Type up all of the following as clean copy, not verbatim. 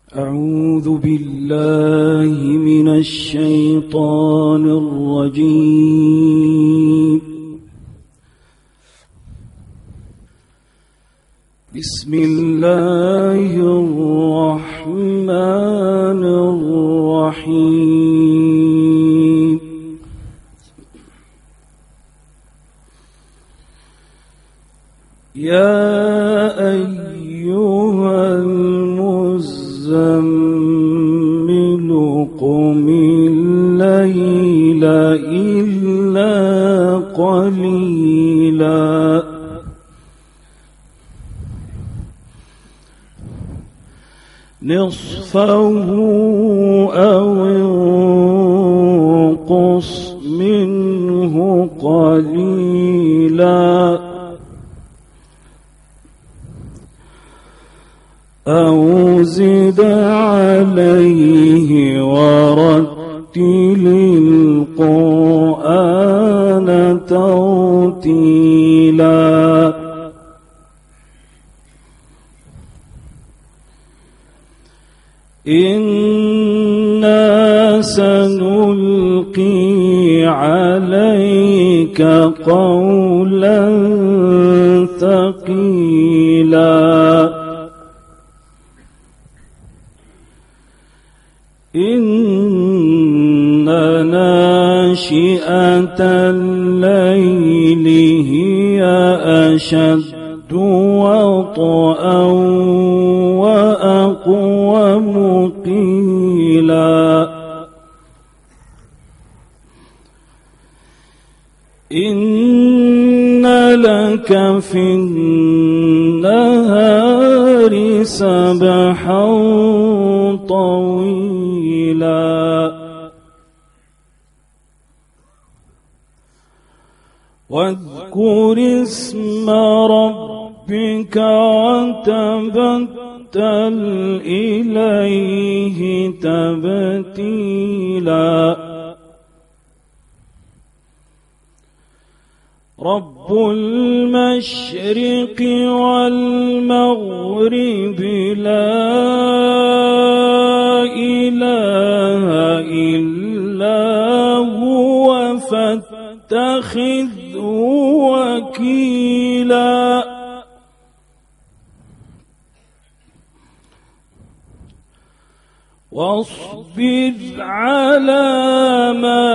أعوذ بالله من الشيطان الرجيم. بسم الله الرحمن الرحيم. يا أيها المزمل قم الليل إلا قليلا نصفه أو انقص منه قليلا أو زد عليه ورتل القرآن ترتيلا إنا سنلقي عليك قولا ثقيلا إن ناشئة الليل هي أشد وطئا وأقوم قيلا إن لك في النهار سبحا طويلا واذكر اسم ربك وتبتل إليه تبتيلا رب المشرق والمغرب لا إله إلا هو فاتخذه وكيلا واصبر على ما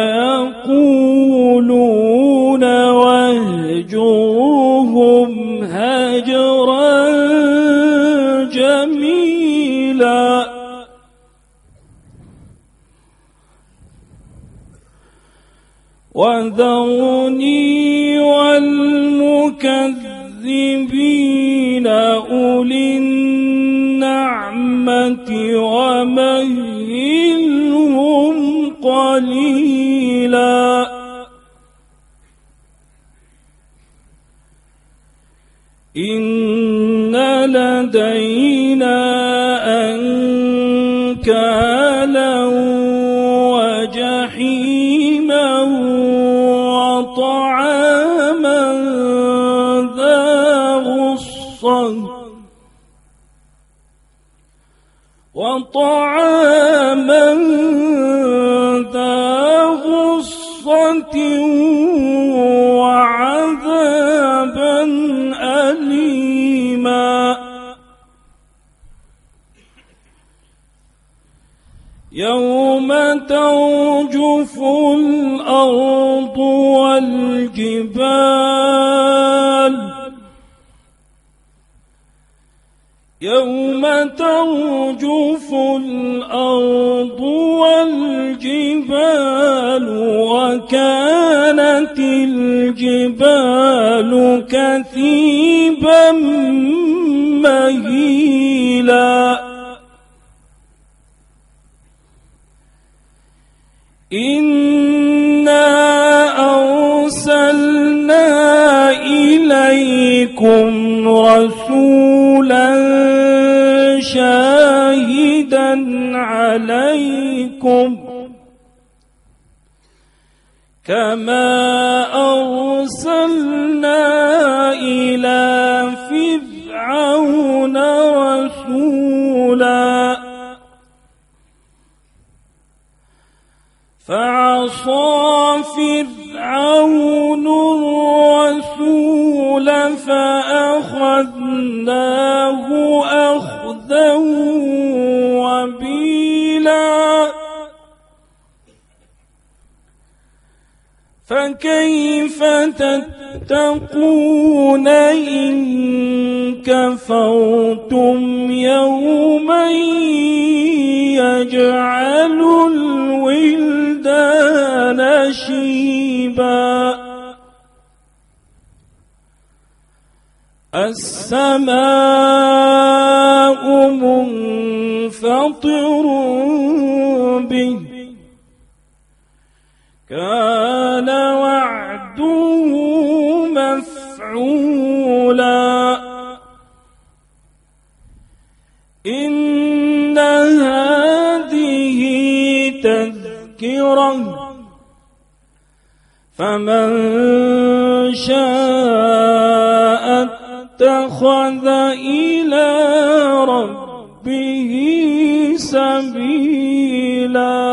يقولون واهجرهم هجرا جميلا وذرني والمكذبين أولي النعمة ومهلهم قليلا إن لدينا أنكالا وجحيما وطعاما ذا غصة وعذابا أليما يوم ترجف الأرض والجبال يوم ترجف الأرض والجبال وكانت الجبال كثيبا مهيلا إنا أرسلنا إليكم رسولا شاهدا عليكم كما أرسلنا إلى فرعون رسولا فعصى فرعون الرسول فأخذناه أخذا وبيلا فكيف تتقون إن كفرتم يوما يجعل الولدان شيبا السماء منفطر به كان وعده مفعولا إن هذه تذكرة فمن شاء اتخذ إلى ربه سبيلا